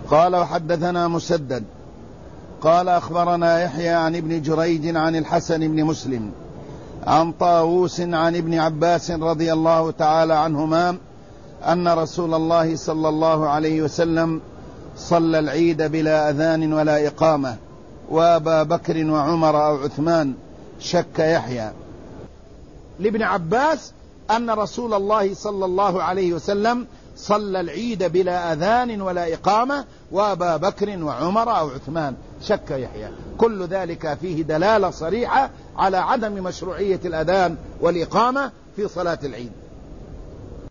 قال وحدثنا مسدد قال أخبرنا يحيى عن ابن جريج عن الحسن بن مسلم عن طاووس عن ابن عباس رضي الله تعالى عنهما أن رسول الله صلى الله عليه وسلم صلى العيد بلا أذان ولا إقامة وأبا بكر وعمر أو عثمان، شك يحيى. لابن عباس أن رسول الله صلى الله عليه وسلم صلى العيد بلا أذان ولا إقامة وأبا بكر وعمر أو عثمان، شك يحيى. كل ذلك فيه دلالة صريحة على عدم مشروعية الأذان والإقامة في صلاة العيد.